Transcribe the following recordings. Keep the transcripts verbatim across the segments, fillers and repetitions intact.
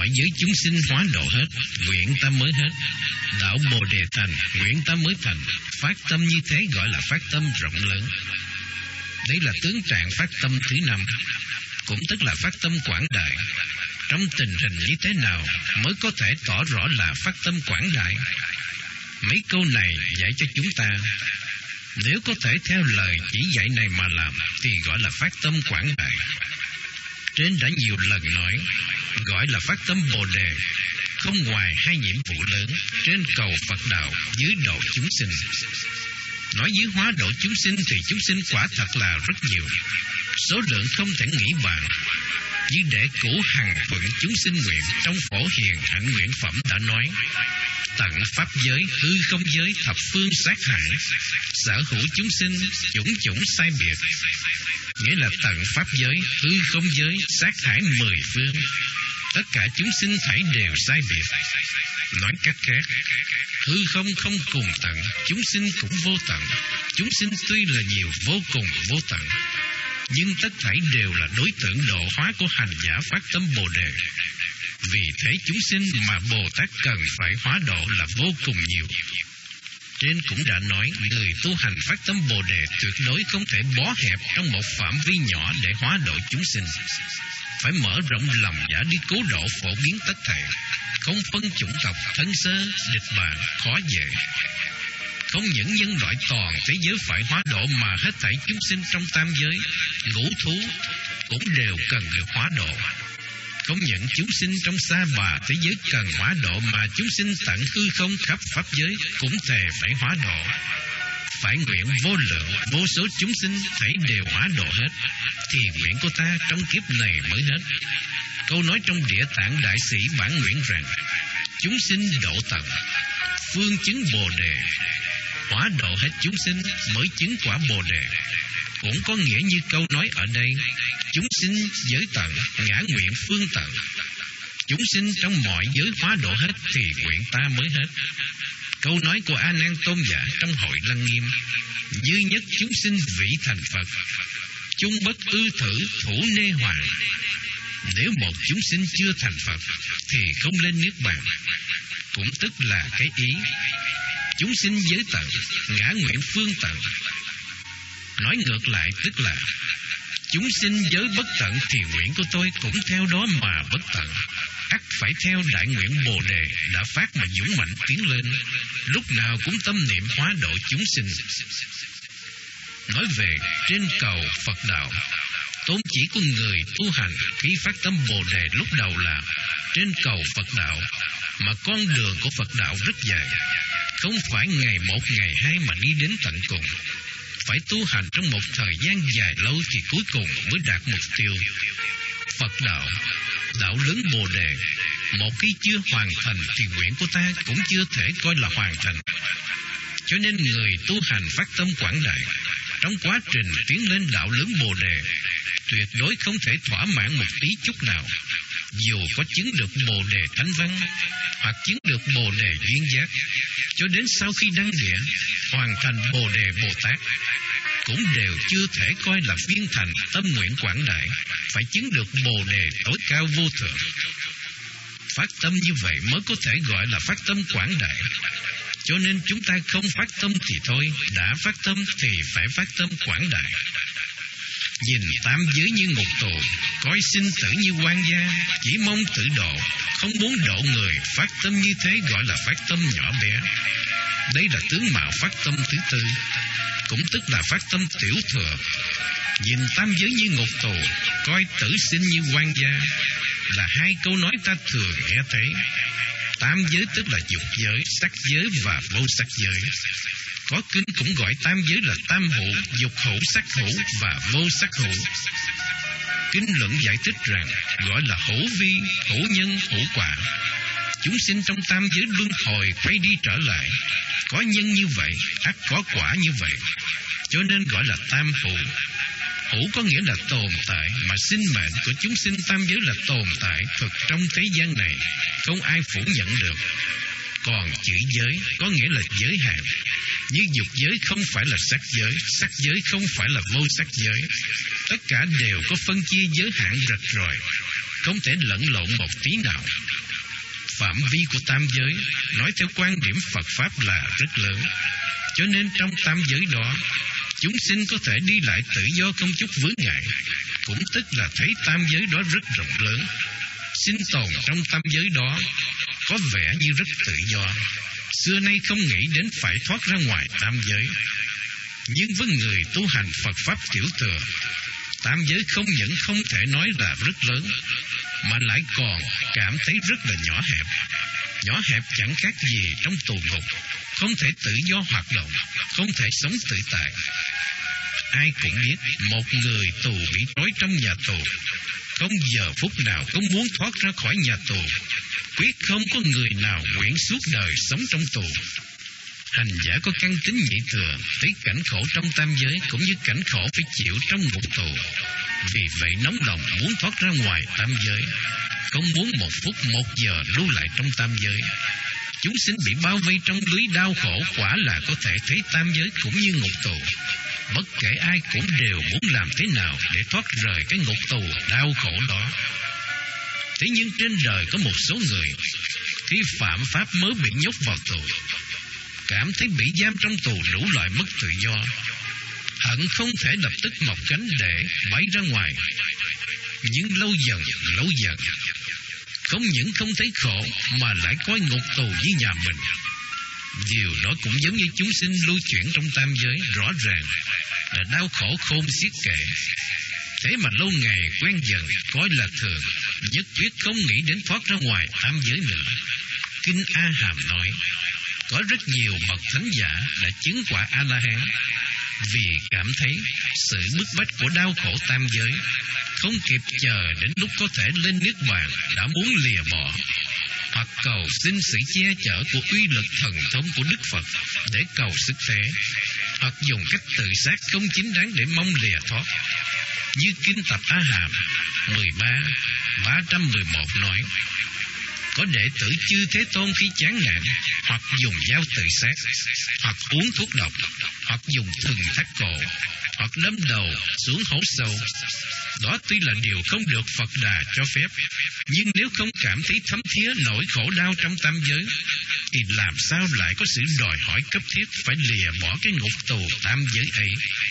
mọi giới chúng sinh hóa độ hết, nguyện ta mới hết. Đạo Bồ Đề thành, nguyện ta mới thành. Phát tâm như thế gọi là phát tâm rộng lớn. Đấy là tướng trạng phát tâm thứ năm, cũng tức là phát tâm quảng đại. Trong tình hình như thế nào mới có thể tỏ rõ là phát tâm quảng đại? Mấy câu này dạy cho chúng ta, nếu có thể theo lời chỉ dạy này mà làm thì gọi là phát tâm quảng đại. Trên đã nhiều lần nói, gọi là phát tâm Bồ Đề, không ngoài hai nhiệm vụ lớn: trên cầu Phật đạo, dưới độ chúng sinh. Nói dưới hóa độ chúng sinh thì chúng sinh quả thật là rất nhiều, số lượng không thể nghĩ bàn. Như để cũ hằng thuận chúng sinh nguyện, trong Phổ Hiền Hạnh Nguyện Phẩm đã nói: tận pháp giới, hư không giới, thập phương sát hại, sở hữu chúng sinh, chủng chủng sai biệt. Nghĩa là tận pháp giới, hư không giới, sát hại mười phương, tất cả chúng sinh thảy đều sai biệt. Nói cách khác, hư không không cùng tận, chúng sinh cũng vô tận. Chúng sinh tuy là nhiều, vô cùng vô tận, nhưng tất thảy đều là đối tượng độ hóa của hành giả phát tâm Bồ Đề. Vì thế chúng sinh mà Bồ Tát cần phải hóa độ là vô cùng nhiều. Trên cũng đã nói, người tu hành phát tâm Bồ Đề tuyệt đối không thể bó hẹp trong một phạm vi nhỏ để hóa độ chúng sinh. Phải mở rộng lòng giả đi cứu độ phổ biến tất thảy, không phân chủng tộc, thân sơ, địch bạn, khó dễ. Không những nhân loại toàn thế giới phải hóa độ, mà hết thảy chúng sinh trong tam giới, ngũ thú cũng đều cần được hóa độ. Không những chúng sinh trong sa bà thế giới cần hóa độ, mà chúng sinh tận hư không khắp pháp giới cũng thề phải hóa độ. Phải nguyện vô lượng, vô số chúng sinh thảy đều hóa độ hết, thì nguyện của ta trong kiếp này mới hết. Câu nói trong Địa Tạng Đại Sĩ bản nguyện rằng: chúng sinh độ tận, phương chứng Bồ Đề. Hóa độ hết chúng sinh mới chứng quả Bồ Đề. Cũng có nghĩa như câu nói ở đây: chúng sinh giới tận, ngã nguyện phương tận. Chúng sinh trong mọi giới hóa độ hết thì nguyện ta mới hết. Câu nói của A Nan Tôn giả trong Hội Lăng Nghiêm: dư nhất chúng sinh vị thành Phật, chung bất ư thử thủ nê hoàng. Nếu một chúng sinh chưa thành Phật thì không lên niết bàn. Cũng tức là cái ý chúng sinh giới tận, ngã nguyện phương tận. Nói ngược lại tức là chúng sinh giới bất tận thì nguyện của tôi cũng theo đó mà bất tận. Ắt phải theo đại nguyện Bồ Đề đã phát mà dũng mạnh tiến lên, lúc nào cũng tâm niệm hóa độ chúng sinh. Nói về trên cầu Phật đạo, tôn chỉ của người tu hành khi phát tâm Bồ Đề lúc đầu là trên cầu Phật đạo, mà con đường của Phật đạo rất dài, không phải ngày một ngày hai mà đi đến tận cùng. Phải tu hành trong một thời gian dài lâu thì cuối cùng mới đạt mục tiêu. Phật đạo, đạo lớn Bồ Đề, một khi chưa hoàn thành thì nguyện của ta cũng chưa thể coi là hoàn thành. Cho nên người tu hành phát tâm quảng đại, trong quá trình tiến lên đạo lớn Bồ Đề, tuyệt đối không thể thỏa mãn một tí chút nào. Dù có chứng được Bồ Đề Thánh Văn, hoặc chứng được Bồ Đề Duyên Giác, cho đến sau khi đăng địa hoàn thành Bồ Đề Bồ Tát, cũng đều chưa thể coi là viên thành tâm nguyện quảng đại. Phải chứng được Bồ Đề tối cao vô thượng. Phát tâm như vậy mới có thể gọi là phát tâm quảng đại. Cho nên chúng ta không phát tâm thì thôi, đã phát tâm thì phải phát tâm quảng đại. Nhìn tam giới như ngục tù, coi sinh tử như quan gia, chỉ mong tự độ, không muốn độ người. Phát tâm như thế gọi là phát tâm nhỏ bé. Đây là tướng mạo phát tâm thứ tư, cũng tức là phát tâm tiểu thừa. Nhìn tam giới như ngục tù, coi tử sinh như quan gia, là hai câu nói ta thường nghe thấy. Tam giới tức là dục giới, sắc giới và vô sắc giới. Có kinh cũng gọi tam giới là tam hữu, dục hữu, sắc hữu và vô sắc hữu. Kinh luận giải thích rằng gọi là hữu vi, hữu nhân, hữu quả. Chúng sinh trong tam giới luân hồi quay đi trở lại, có nhân như vậy, ắt có quả như vậy, cho nên gọi là tam hữu. Hữu có nghĩa là tồn tại, mà sinh mệnh của chúng sinh tam giới là tồn tại thực trong thế gian này, không ai phủ nhận được. Còn chữ giới có nghĩa là giới hạn. Như dục giới không phải là sắc giới, sắc giới không phải là vô sắc giới. Tất cả đều có phân chia giới hạn rạch ròi, không thể lẫn lộn một tí nào. phạm vi của tam giới, nói theo quan điểm Phật Pháp là rất lớn. Cho nên trong tam giới đó, chúng sinh có thể đi lại tự do không chút vướng ngại, cũng tức là thấy tam giới đó rất rộng lớn. Sinh tồn trong tam giới đó có vẻ như rất tự do, xưa nay không nghĩ đến phải thoát ra ngoài tam giới. Nhưng với người tu hành Phật Pháp tiểu thừa, tam giới không những không thể nói là rất lớn, mà lại còn cảm thấy rất là nhỏ hẹp. Nhỏ hẹp chẳng khác gì trong tù ngục, không thể tự do hoạt động, không thể sống tự tại. Ai cũng biết một người tù bị trói trong nhà tù, không giờ phút nào không muốn thoát ra khỏi nhà tù. Quyết không có người nào nguyện suốt đời sống trong tù. Hành giả có căn tính nhị thừa, thấy cảnh khổ trong tam giới cũng như cảnh khổ phải chịu trong ngục tù. Vì vậy nóng lòng muốn thoát ra ngoài tam giới, không muốn một phút một giờ lưu lại trong tam giới. Chúng sinh bị bao vây trong lưới đau khổ, quả là có thể thấy tam giới cũng như ngục tù. Bất kể ai cũng đều muốn làm thế nào để thoát rời cái ngục tù đau khổ đó. Thế nhưng trên đời có một số người khi phạm pháp mới bị nhốt vào tù, cảm thấy bị giam trong tù đủ loại mất tự do, hận không thể lập tức mọc cánh để bay ra ngoài. Nhưng lâu dần lâu dần, không những không thấy khổ mà lại coi ngục tù như nhà mình. Điều đó cũng giống như chúng sinh lưu chuyển trong tam giới, rõ ràng là đau khổ khôn xiết kể. Thế mà lâu ngày quen dần coi là thường, nhất quyết không nghĩ đến thoát ra ngoài tam giới nữa. Kinh A Hàm nói, có rất nhiều bậc thánh giả đã chứng quả A-la-hán, vì cảm thấy sự bức bách của đau khổ tam giới, không kịp chờ đến lúc có thể lên niết bàn đã muốn lìa bỏ, hoặc cầu xin sự che chở của uy lực thần thông của Đức Phật để cầu sức thế, hoặc dùng cách tự sát không chính đáng để mong lìa thoát. Như Kinh Tập A Hàm mười ba, ba trăm mười một nói, có đệ tử chư Thế Tôn khi chán nản, hoặc dùng dao tự sát, hoặc uống thuốc độc, hoặc dùng thừng thắt cổ, hoặc đâm đầu xuống hố sâu. Đó tuy là điều không được Phật Đà cho phép, nhưng nếu không cảm thấy thấm thía nỗi khổ đau trong tam giới, thì làm sao lại có sự đòi hỏi cấp thiết phải lìa bỏ cái ngục tù tam giới ấy.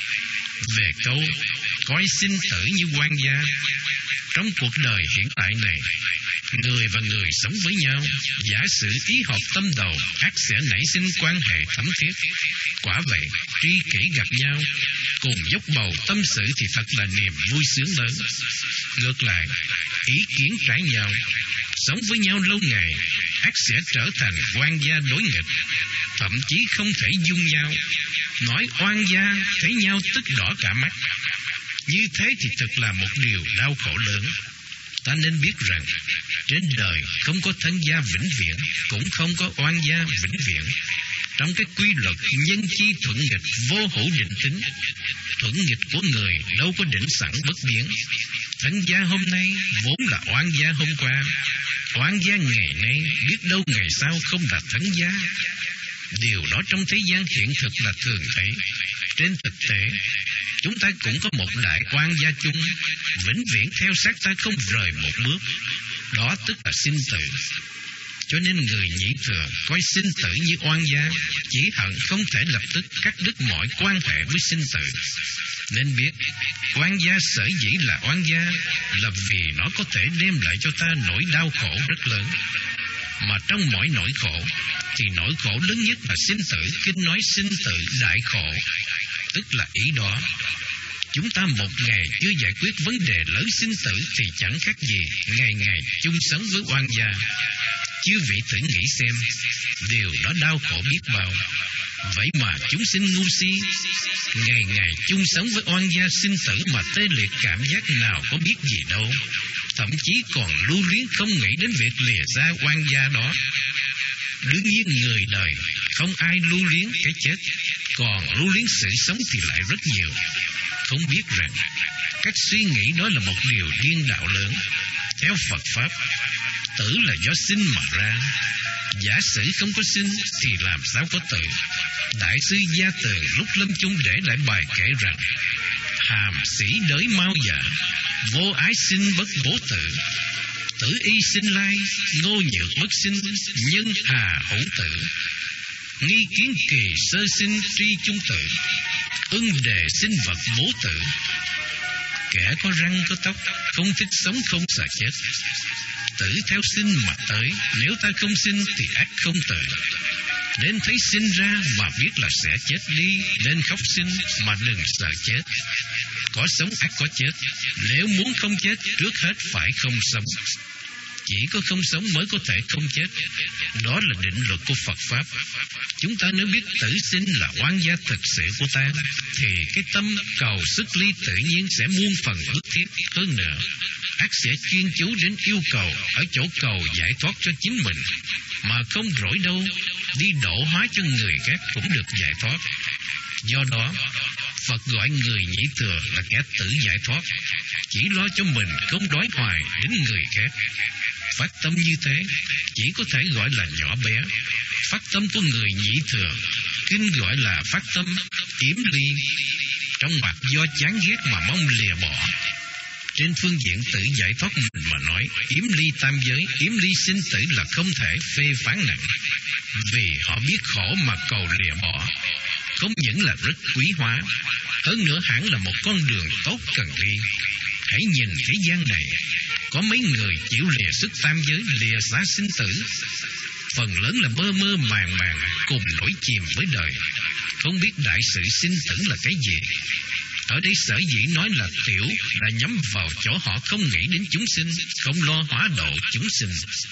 Về câu coi sinh tử như quan gia, trong cuộc đời hiện tại này, người và người sống với nhau, giả sử ý hợp tâm đầu, ắt sẽ nảy sinh quan hệ thấm thiết. Quả vậy, tri kỷ gặp nhau, cùng dốc bầu tâm sự thì thật là niềm vui sướng lớn. Ngược lại, ý kiến trái nhau, sống với nhau lâu ngày, ắt sẽ trở thành oan gia đối nghịch, thậm chí không thể dung nhau. Nói oan gia thấy nhau tức đỏ cả mắt. Như thế thì thật là một điều đau khổ lớn. Ta nên biết rằng trên đời không có thân gia vĩnh viễn, cũng không có oan gia vĩnh viễn. Trong cái quy luật nhân chi thuận nghịch vô hữu định tính, thuận nghịch của người đâu có định sẵn bất biến. Thân gia hôm nay vốn là oan gia hôm qua, oan gia ngày nay biết đâu ngày sau không là thân gia. Điều đó trong thế gian hiện thực là thường thấy. Trên thực tế, chúng ta cũng có một đại oan gia chung, vĩnh viễn theo sát ta không rời một bước. Đó tức là sinh tử. Cho nên người nhị thừa coi sinh tử như oan gia, chỉ hận không thể lập tức cắt đứt mọi quan hệ với sinh tử. Nên biết, oan gia sở dĩ là oan gia là vì nó có thể đem lại cho ta nỗi đau khổ rất lớn. Mà trong mỗi nỗi khổ thì nỗi khổ lớn nhất là sinh tử. Kinh nói sinh tử đại khổ, tức là ý đó. Chúng ta một ngày chưa giải quyết vấn đề lớn sinh tử thì chẳng khác gì ngày ngày chung sống với oan gia. Chư vị thử nghĩ xem, điều đó đau khổ biết bao. Vậy mà chúng sinh ngu si, ngày ngày chung sống với oan gia sinh tử mà tê liệt cảm giác nào có biết gì đâu. Thậm chí còn lưu luyến không nghĩ đến việc lìa ra oan gia đó. Đương nhiên người đời không ai lưu luyến cái chết, còn lưu luyến sự sống thì lại rất nhiều. Không biết rằng cách suy nghĩ đó là một điều điên đạo lớn. Theo Phật Pháp, tử là do sinh mà ra. Giả sử không có sinh thì làm sao có tử. Đại sư Gia Từ lúc lâm chung để lại bài kể rằng, hàm sĩ đới mau già, vô ái sinh bất bố tử. Tử y sinh lai, ngô nhược bất sinh, nhân hà hữu tử. Nghi kiến kỳ sơ sinh tri trung tử, ưng đề sinh vật bố tử. Kẻ có răng có tóc, không thích sống không sợ chết. Tử theo sinh mà tới, nếu ta không sinh thì ác không tử. Nên thấy sinh ra mà biết là sẽ chết đi, nên khóc sinh mà đừng sợ chết. Có sống ác có chết, nếu muốn không chết trước hết phải không sống. Chỉ có không sống mới có thể không chết. Đó là định luật của Phật Pháp. Chúng ta nếu biết tử sinh là oan gia thực sự của ta, thì cái tâm cầu xuất ly tự nhiên sẽ muôn phần bức thiết hơn nữa. Ác sẽ chuyên chú đến yêu cầu ở chỗ cầu giải thoát cho chính mình, mà không rỗi đâu đi độ hóa cho người khác cũng được giải thoát. Do đó Phật gọi người nhĩ thừa là kẻ tự giải thoát, chỉ lo cho mình không đói hoài đến người khác. Phát tâm như thế chỉ có thể gọi là nhỏ bé. Phát tâm của người nhĩ thừa kinh gọi là phát tâm yếm ly, trong mặt do chán ghét mà mong lìa bỏ. Trên phương diện tự giải thoát mình mà nói, yếm ly tam giới, yếm ly sinh tử là không thể phê phán nặng, vì họ biết khổ mà cầu lìa bỏ. Không những là rất quý hóa, hơn nữa hẳn là một con đường tốt cần đi. Hãy nhìn thế gian này, có mấy người chịu lìa sức tam giới, lìa xa sinh tử. Phần lớn là mơ mơ màng màng, cùng nổi chìm với đời, không biết đại sự sinh tử là cái gì. Ở đây sở dĩ nói là tiểu là nhắm vào chỗ họ không nghĩ đến chúng sinh, không lo hóa độ chúng sinh.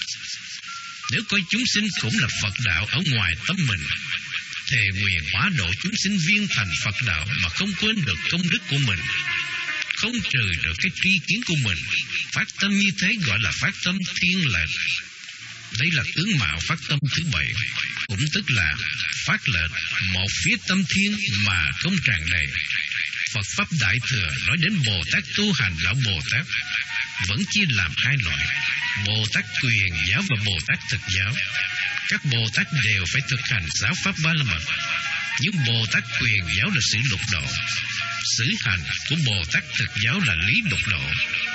Nếu coi chúng sinh cũng là Phật đạo ở ngoài tâm mình, thề nguyện hóa độ chúng sinh viên thành Phật đạo mà không quên được công đức của mình, không trừ được cái tri kiến của mình. Phát tâm như thế gọi là phát tâm thiên lệnh. Đây là tướng mạo phát tâm thứ bảy, cũng tức là phát lệnh một phía tâm thiên mà không tràn đầy. Phật Pháp Đại Thừa nói đến Bồ Tát tu hành lão Bồ Tát vẫn chia làm hai loại: Bồ Tát Quyền giáo và Bồ Tát Thực giáo. Các Bồ Tát đều phải thực hành giáo Pháp Ba La Mật, nhưng Bồ Tát Quyền giáo là sự lục độ, xử hành của Bồ Tát Thực giáo là lý lục độ.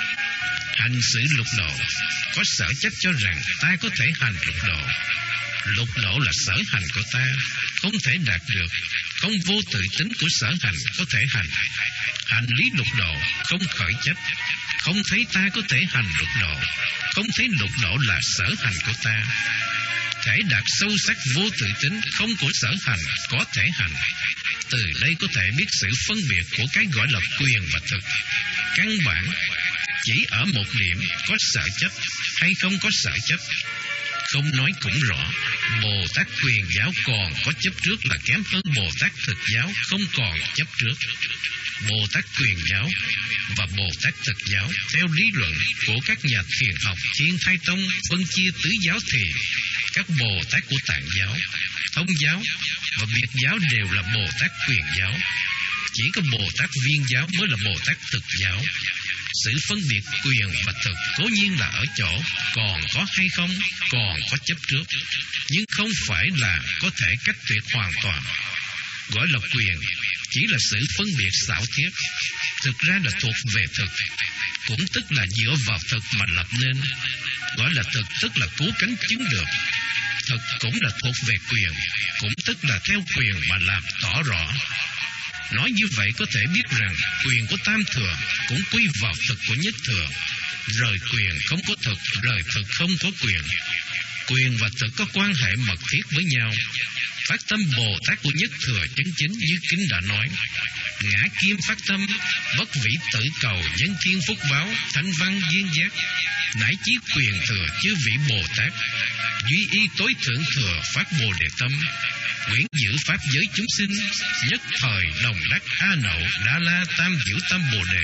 Hành sự lục độ có sở chấp cho rằng ta có thể hành lục độ. Lục độ là sở hành của ta, không thể đạt được, không vô tự tính của sở hành có thể hành. Hành lý lục độ không khởi chấp, không thấy ta có thể hành lục độ, không thấy lục độ là sở hành của ta. Thể đạt sâu sắc vô tự tính không của sở hành có thể hành. Từ đây có thể biết sự phân biệt của cái gọi là quyền và thực. Căn bản chỉ ở một điểm có sở chấp hay không có sở chấp. Không nói cũng rõ, Bồ Tát Quyền giáo còn có chấp trước là kém hơn Bồ Tát Thực giáo không còn chấp trước. Bồ Tát Quyền giáo và Bồ Tát Thực giáo theo lý luận của các nhà thiền học Thiên Thai Tông phân chia tứ giáo thì các Bồ Tát của Tạng giáo, Thông giáo và Biệt giáo đều là Bồ Tát Quyền giáo. Chỉ có Bồ Tát Viên giáo mới là Bồ Tát Thực giáo. Sự phân biệt quyền và thực cố nhiên là ở chỗ còn có hay không, còn có chấp trước, nhưng không phải là có thể cách tuyệt hoàn toàn. Gọi là quyền chỉ là sự phân biệt xảo thiết, thực ra là thuộc về thực, cũng tức là dựa vào thực mà lập nên. Gọi là thực tức là cứu cánh chứng được. Thực cũng là thuộc về quyền, cũng tức là theo quyền mà làm tỏ rõ. Nói như vậy có thể biết rằng quyền của tam thừa cũng quy vào thực của nhất thừa. Rời quyền không có thực, rời thực không có quyền. Quyền và thực có quan hệ mật thiết với nhau. Phát tâm Bồ Tát của nhất thừa chân chính như kinh đã nói: ngã kim phát tâm, bất vĩ tự cầu, nhân thiên phúc báo, thanh văn duyên giác. Nãi chí quyền thừa chư vị Bồ Tát, duy y tối thượng thừa phát Bồ Đề tâm, quyển giữ pháp giới chúng sinh, nhất thời đồng đắc A Nậu Đa La tam giữ tâm Bồ Đề.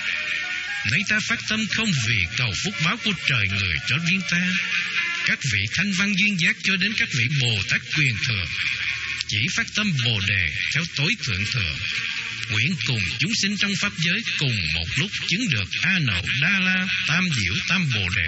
Nãy ta phát tâm không vì cầu phúc báo của trời người cho riêng ta, các vị thanh văn duyên giác cho đến các vị Bồ Tát quyền thừa, chỉ phát tâm Bồ Đề theo tối thượng thừa, nguyện cùng chúng sinh trong pháp giới cùng một lúc chứng được A Nậu Đa La tam diệu tam Bồ Đề.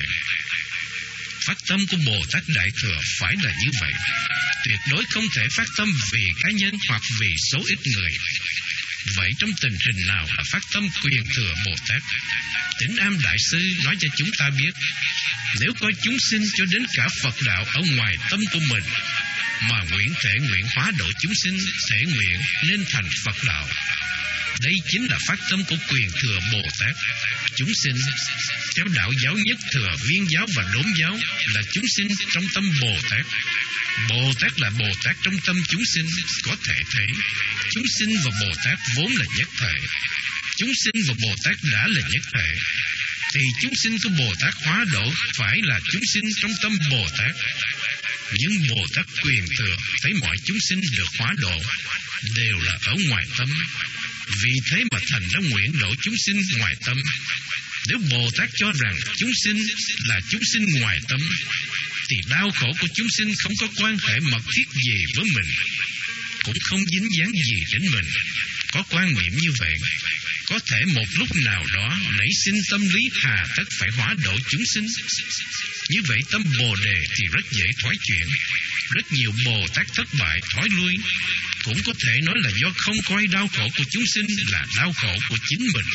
Phát tâm của Bồ Tát Đại Thừa phải là như vậy, tuyệt đối không thể phát tâm vì cá nhân hoặc vì số ít người. Vậy trong tình hình nào là phát tâm quyền thừa Bồ Tát? Tĩnh Am Đại Sư nói cho chúng ta biết, nếu có chúng sinh cho đến cả Phật đạo ở ngoài tâm của mình, mà nguyện thể nguyện hóa độ chúng sinh, thể nguyện nên thành Phật đạo, đây chính là phát tâm của quyền thừa Bồ Tát. Chúng sinh theo đạo giáo nhất thừa, Viên giáo và Đốn giáo là chúng sinh trong tâm Bồ Tát. Bồ Tát là Bồ Tát trong tâm chúng sinh. Có thể thấy chúng sinh và Bồ Tát vốn là nhất thể. Chúng sinh và Bồ Tát đã là nhất thể, thì chúng sinh của Bồ Tát hóa độ phải là chúng sinh trong tâm Bồ Tát. Nhưng Bồ Tát quyền thừa thấy mọi chúng sinh được hóa độ đều là ở ngoài tâm, vì thế mà thành ra nguyện độ chúng sinh ngoài tâm. Nếu Bồ Tát cho rằng chúng sinh là chúng sinh ngoài tâm, thì đau khổ của chúng sinh không có quan hệ mật thiết gì với mình, cũng không dính dáng gì đến mình. Có quan niệm như vậy, có thể một lúc nào đó nảy sinh tâm lý hà tất phải hóa độ chúng sinh. Như vậy tâm Bồ Đề thì rất dễ thoái chuyển. Rất nhiều Bồ Tát thất bại thoái lui, cũng có thể nói là do không coi đau khổ của chúng sinh là đau khổ của chính mình.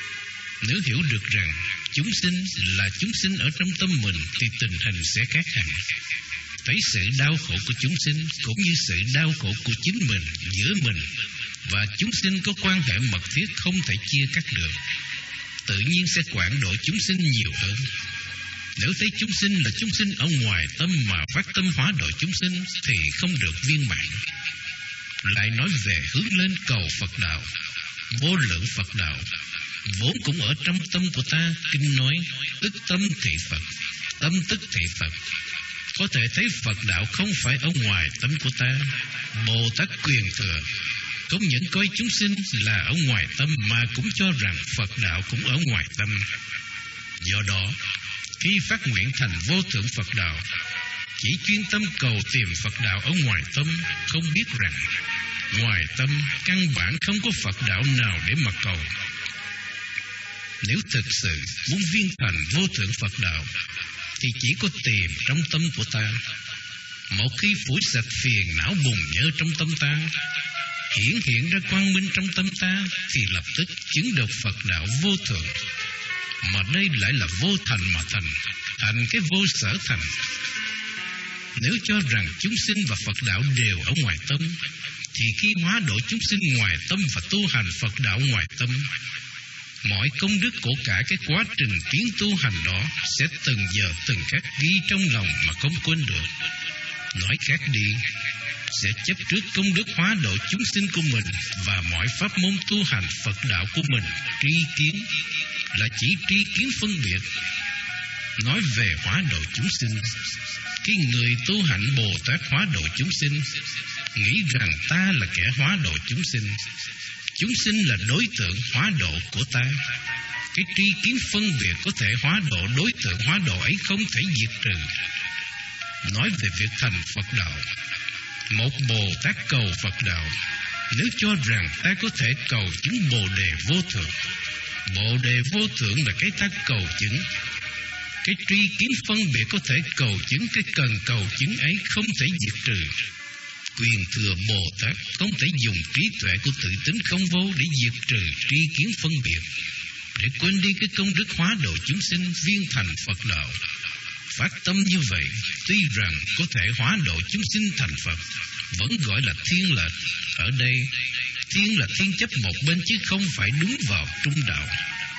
Nếu hiểu được rằng chúng sinh là chúng sinh ở trong tâm mình, thì tình hình sẽ khác hẳn. Thấy sự đau khổ của chúng sinh cũng như sự đau khổ của chính mình, giữa mình và chúng sinh có quan hệ mật thiết không thể chia cắt được, tự nhiên sẽ quản độ chúng sinh nhiều hơn. Nếu thấy chúng sinh là chúng sinh ở ngoài tâm mà phát tâm hóa độ chúng sinh thì không được viên mãn. Lại nói về hướng lên cầu Phật đạo, vô lượng Phật đạo vốn cũng ở trong tâm của ta. Kinh nói tức tâm thị Phật, tâm tức thị Phật. Có thể thấy Phật đạo không phải ở ngoài tâm của ta. Bồ Tát quyền thừa không những coi chúng sinh là ở ngoài tâm, mà cũng cho rằng Phật đạo cũng ở ngoài tâm. Do đó, khi phát nguyện thành vô thượng Phật đạo, chỉ chuyên tâm cầu tìm Phật đạo ở ngoài tâm, không biết rằng ngoài tâm căn bản không có Phật đạo nào để mà cầu. Nếu thực sự muốn viên thành vô thượng Phật đạo, thì chỉ có tìm trong tâm của ta. Một khi phủi sạch phiền não bùn nhơ trong tâm ta, hiển hiện ra quang minh trong tâm ta, thì lập tức chứng được Phật đạo vô thượng. Mà đây lại là vô thành mà thành, thành cái vô sở thành. Nếu cho rằng chúng sinh và Phật đạo đều ở ngoài tâm, thì khi hóa độ chúng sinh ngoài tâm và tu hành Phật đạo ngoài tâm, mọi công đức của cả cái quá trình tiến tu hành đó sẽ từng giờ từng khắc ghi trong lòng mà không quên được. Nói khác đi, sẽ chấp trước công đức hóa độ chúng sinh của mình và mọi pháp môn tu hành Phật đạo của mình tri kiến, là chỉ tri kiến phân biệt. Nói về hóa độ chúng sinh, cái người tu hạnh Bồ Tát hóa độ chúng sinh nghĩ rằng ta là kẻ hóa độ chúng sinh, chúng sinh là đối tượng hóa độ của ta. Cái tri kiến phân biệt có thể hóa độ đối tượng hóa độ ấy không thể diệt trừ. Nói về việc thành Phật đạo, một Bồ Tát cầu Phật đạo, nếu cho rằng ta có thể cầu chứng Bồ Đề vô thượng, Bồ Đề vô thượng là cái ta cầu chứng. Cái tri kiến phân biệt có thể cầu chứng, cái cần cầu chứng ấy không thể diệt trừ. Quyền thừa Bồ Tát không thể dùng trí tuệ của tự tính không vô để diệt trừ tri kiến phân biệt, để quên đi cái công đức hóa độ chúng sinh viên thành Phật đạo. Phát tâm như vậy, tuy rằng có thể hóa độ chúng sinh thành Phật, vẫn gọi là thiên lệch. Ở đây, thiên là thiên chấp một bên chứ không phải đúng vào trung đạo.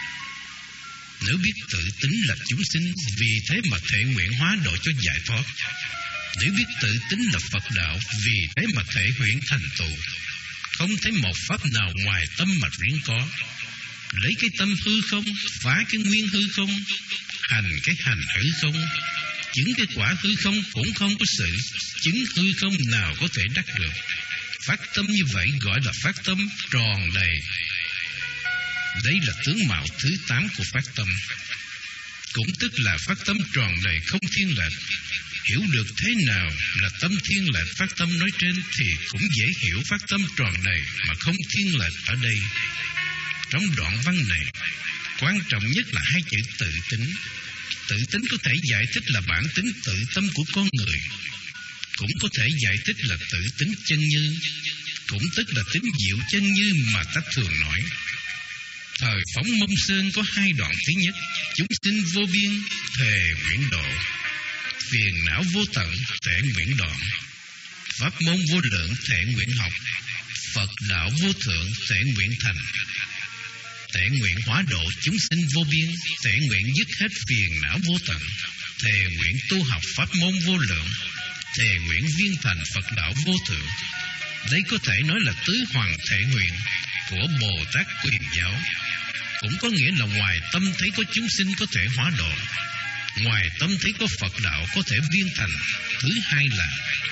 Nếu biết tự tính là chúng sinh, vì thế mà thể nguyện hóa độ cho giải thoát. Nếu biết tự tính là Phật đạo, vì thế mà thể nguyện thành tựu. Không thấy một pháp nào ngoài tâm mà riêng có. Lấy cái tâm hư không, phá cái nguyên hư không, hành cái hành hư không, chứng cái quả hư không, cũng không có sự chứng hư không nào có thể đắc được. Phát tâm như vậy gọi là phát tâm tròn đầy. Đây là tướng mạo thứ tám của phát tâm, cũng tức là phát tâm tròn đầy không thiên lệch. Hiểu được thế nào là tâm thiên lệch phát tâm nói trên, thì cũng dễ hiểu phát tâm tròn đầy mà không thiên lệch ở đây. Trong đoạn văn này, quan trọng nhất là hai chữ tự tính. Tự tính có thể giải thích là bản tính tự tâm của con người, cũng có thể giải thích là tự tính chân như. cũng tức là tính diệu chân như mà ta thường nói. Thời Phóng Mông Sơn có hai đoạn. Thứ nhất, chúng sinh vô biên thề nguyện độ, phiền não vô tận thể nguyện đoạn, pháp môn vô lượng thể nguyện học, Phật đạo vô thượng thể nguyện thành. Thể nguyện hóa độ chúng sinh vô biên, thể nguyện dứt hết phiền não vô tận, thề nguyện tu học pháp môn vô lượng, thề nguyện viên thành Phật đạo vô thượng. Đây có thể nói là tứ hoàng thể nguyện của Bồ Tát Quyền Giáo. Cũng có nghĩa là ngoài tâm thấy có chúng sinh có thể hóa độ, ngoài tâm thấy có Phật đạo có thể viên thành. Thứ hai là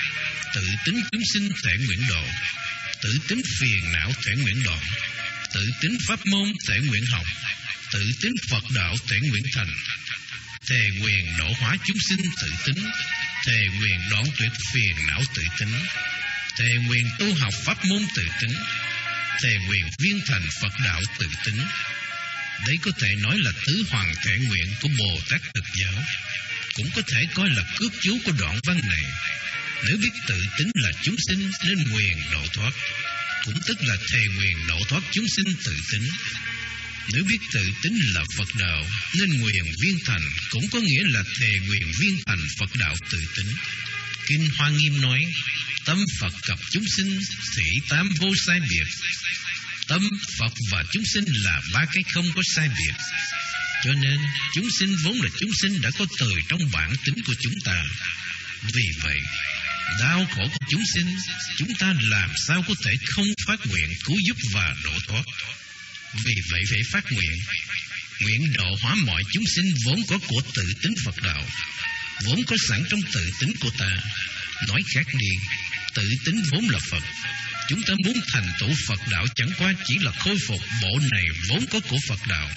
tự tính chúng sinh thể nguyện độ, tự tính phiền não thể nguyện đoạn, tự tính pháp môn thể nguyện học, tự tính Phật đạo thể nguyện thành. Thề nguyện độ hóa chúng sinh tự tính, thề nguyện đoạn tuyệt phiền não tự tính, thề nguyện tu học pháp môn tự tính, thề nguyện viên thành Phật đạo tự tính. Đấy có thể nói là tứ hoàng thể nguyện của Bồ Tát Thực Giáo, cũng có thể coi là cước chú của đoạn văn này. Nếu biết tự tính là chúng sinh nên nguyện độ thoát, cũng tức là thề nguyện độ thoát chúng sinh tự tính. Nếu biết tự tính là Phật đạo nên nguyện viên thành, cũng có nghĩa là thề nguyện viên thành Phật đạo tự tính. Kinh Hoa Nghiêm nói, tâm Phật cập chúng sinh thủy tám vô sai biệt. Tâm, Phật và chúng sinh là ba cái không có sai biệt. Cho nên chúng sinh vốn là chúng sinh đã có từ trong bản tính của chúng ta. Vì vậy đau khổ của chúng sinh, chúng ta làm sao có thể không phát nguyện cứu giúp và độ thoát. Vì vậy phải phát nguyện, nguyện độ hóa mọi chúng sinh vốn có của tự tính Phật đạo, vốn có sẵn trong tự tính của ta. Nói khác đi, tự tính vốn là Phật. Chúng ta muốn thành tựu Phật đạo chẳng qua chỉ là khôi phục bộ này vốn có của Phật đạo.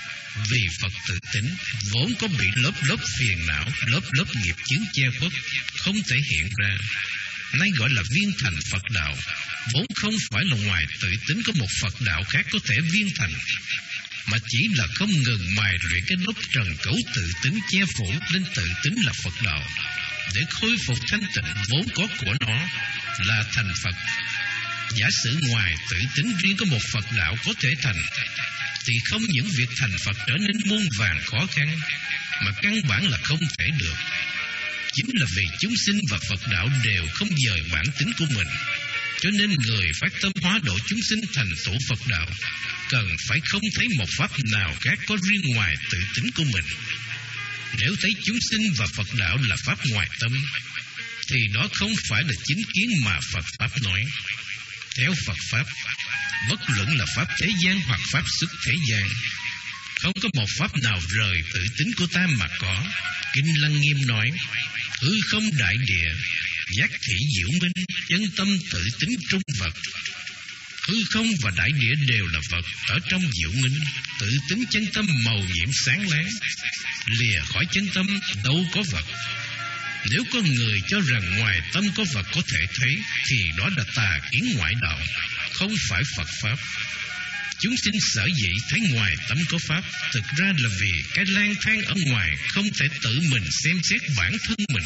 Vì Phật tự tính vốn có bị lớp lớp phiền não, lớp lớp nghiệp chướng che khuất, không thể hiện ra, nay gọi là viên thành Phật đạo. Vốn không phải là ngoài tự tính có một Phật đạo khác có thể viên thành, mà chỉ là không ngừng mài luyện cái lớp trần cấu tự tính che phủ lên tự tính là Phật đạo, để khôi phục thanh tịnh vốn có của nó là thành Phật. Giả sử ngoài tự tính riêng có một Phật đạo có thể thành, thì không những việc thành Phật trở nên muôn vàn khó khăn, mà căn bản là không thể được. Chính là vì chúng sinh và Phật đạo đều không dời bản tính của mình, cho nên người phát tâm hóa độ chúng sinh thành tựu Phật đạo cần phải không thấy một pháp nào khác có riêng ngoài tự tính của mình. Nếu thấy chúng sinh và Phật đạo là pháp ngoài tâm, thì đó không phải là chính kiến mà Phật Pháp nói. Theo Phật Pháp, bất luận là pháp thế gian hoặc pháp xuất thế gian, không có một pháp nào rời tự tính của ta mà có. Kinh Lăng Nghiêm nói, hư không đại địa, giác thị diệu minh, chân tâm tự tính trung vật. Hư không và đại địa đều là vật ở trong diệu minh, tự tính chân tâm màu nhiệm sáng láng. Lìa khỏi chân tâm đâu có vật. Nếu có người cho rằng ngoài tâm có vật có thể thấy, thì đó là tà kiến ngoại đạo, không phải Phật Pháp. Chúng sinh sở dĩ thấy ngoài tâm có Pháp, thực ra là vì cái lang thang ở ngoài không thể tự mình xem xét bản thân mình.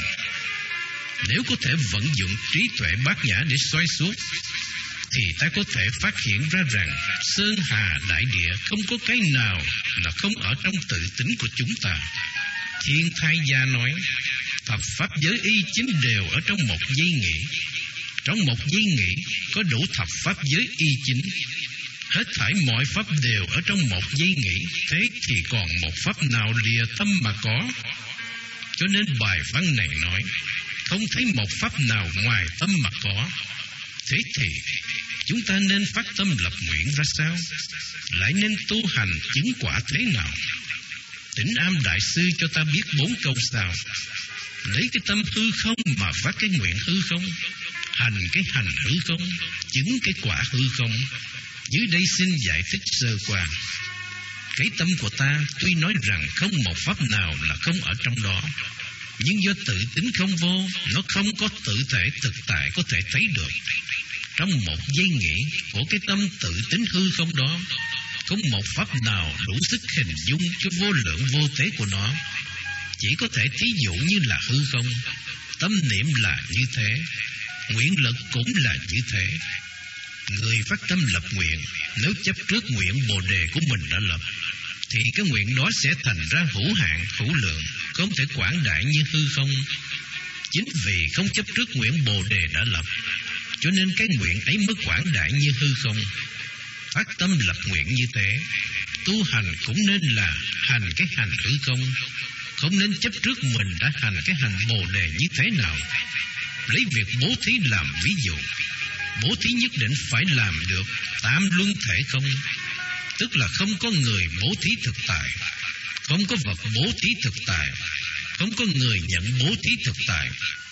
Nếu có thể vận dụng trí tuệ bát nhã để soi suốt, thì ta có thể phát hiện ra rằng sơn hà đại địa không có cái nào là không ở trong tự tính của chúng ta. Thiên Thai Gia nói, thập pháp giới y chính đều ở trong một giây nghỉ. Trong một giây nghỉ có đủ thập pháp giới y chính. Hết thảy mọi pháp đều ở trong một giây nghỉ, thế thì còn một pháp nào lìa tâm mà có. Cho nên bài văn này nói, không thấy một pháp nào ngoài tâm mà có. Thế thì chúng ta nên phát tâm lập nguyện ra sao? Lại nên tu hành chứng quả thế nào? Tĩnh Am Đại Sư cho ta biết bốn câu sau. Lấy cái tâm hư không mà phát cái nguyện hư không, hành cái hành hư không, chứng cái quả hư không. Dưới đây xin giải thích sơ qua. Cái tâm của ta tuy nói rằng không một pháp nào là không ở trong đó, nhưng do tự tính không vô, nó không có tự thể thực tại có thể thấy được. Trong một giây nghĩ của cái tâm tự tính hư không đó, không một pháp nào đủ sức hình dung cho vô lượng vô thế của nó. Chỉ có thể thí dụ như là hư không. Tâm niệm là như thế, nguyện lực cũng là như thế. Người phát tâm lập nguyện, nếu chấp trước nguyện Bồ đề của mình đã lập, thì cái nguyện đó sẽ thành ra hữu hạn, hữu lượng, không thể quảng đại như hư không. Chính vì không chấp trước nguyện Bồ đề đã lập, cho nên cái nguyện ấy mới quảng đại như hư không. Phát tâm lập nguyện như thế, tu hành cũng nên là hành cái hành hư không, không nên chấp trước mình đã hành cái hành Bồ đề như thế nào. Lấy việc bố thí làm ví dụ, bố thí nhất định phải làm được tam luân thể không, tức là không có người bố thí thực tài, không có vật bố thí thực tài, không có người nhận bố thí thực tài.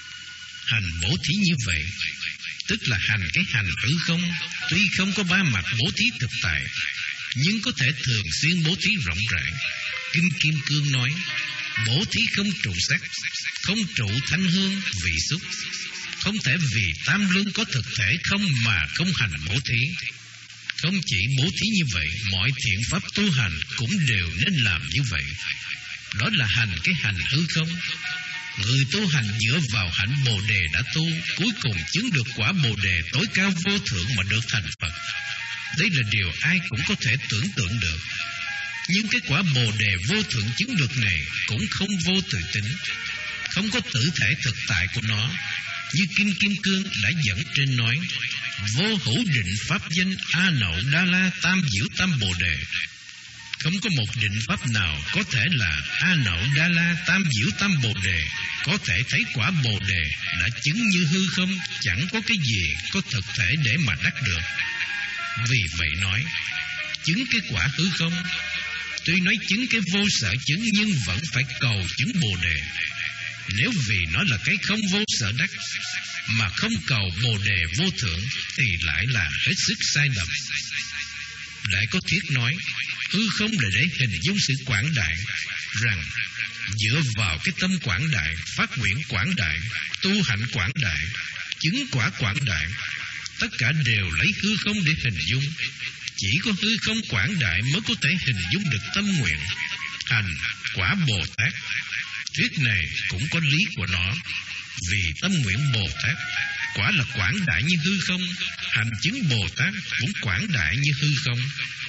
Hành bố thí như vậy, tức là hành cái hành hư không, tuy không có ba mặt bố thí thực tài, nhưng có thể thường xuyên bố thí rộng rãi. Kinh Kim Cương nói, bố thí không trụ sắc, không trụ thanh hương, vị xúc, không thể vì tam luân có thực thể không mà không hành bố thí. Không chỉ bố thí như vậy, mọi thiện pháp tu hành cũng đều nên làm như vậy. Đó là hành cái hành hư không. Người tu hành dựa vào hạnh Bồ đề đã tu, cuối cùng chứng được quả Bồ đề tối cao vô thượng mà được thành Phật. Đây là điều ai cũng có thể tưởng tượng được. Nhưng cái quả Bồ đề vô thượng chứng được này cũng không vô tự tính, không có tử thể thực tại của nó. Như Kinh Kim Cương đã dẫn trên nói, vô hữu định pháp danh A Nậu Đa La Tam Diệu Tam Bồ Đề. Không có một định pháp nào có thể là A Nậu Đa La Tam Diệu Tam Bồ Đề, có thể thấy quả Bồ Đề đã chứng như hư không, chẳng có cái gì có thực thể để mà đắc được. Vì vậy nói, chứng cái quả hư không, tuy nói chứng cái vô sở chứng nhưng vẫn phải cầu chứng Bồ Đề. Nếu vì nó là cái không vô sở đắc mà không cầu Bồ đề vô thượng thì lại là hết sức sai lầm. Lại có thuyết nói, hư không là để hình dung sự quảng đại, rằng dựa vào cái tâm quảng đại, phát nguyện quảng đại, tu hạnh quảng đại, chứng quả quảng đại, tất cả đều lấy hư không để hình dung. Chỉ có hư không quảng đại mới có thể hình dung được tâm nguyện, hành quả Bồ Tát. Thuyết này cũng có lý của nó, vì tâm nguyện Bồ Tát quả là quảng đại như hư không, hành chứng Bồ Tát cũng quảng đại như hư không.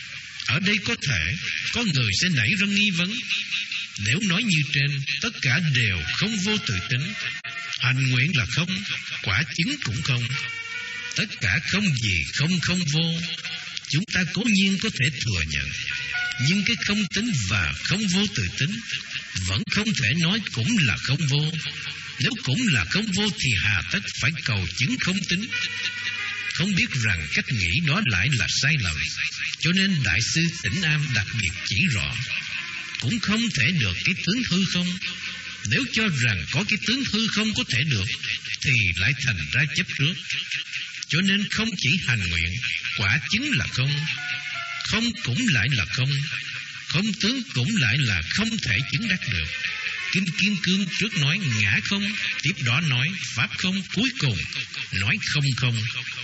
Ở đây có thể có người sẽ nảy ra nghi vấn, nếu nói như trên, tất cả đều không vô tự tính, hành nguyện là không, quả chứng cũng không, tất cả không gì không không vô. Chúng ta cố nhiên có thể thừa nhận, nhưng cái không tính và không vô tự tính vẫn không thể nói cũng là không vô. Nếu cũng là không vô thì hà tất phải cầu chứng không tính. Không biết rằng cách nghĩ đó lại là sai lầm, cho nên Đại sư Tĩnh Am đặc biệt chỉ rõ, cũng không thể được cái tướng hư không. Nếu cho rằng có cái tướng hư không có thể được, thì lại thành ra chấp trước. Cho nên không chỉ hành nguyện, quả chứng là không, không cũng lại là không, không tướng cũng lại là không thể chứng đắc được. Kinh Kim Cương trước nói ngã không, tiếp đó nói pháp không, cuối cùng nói không không.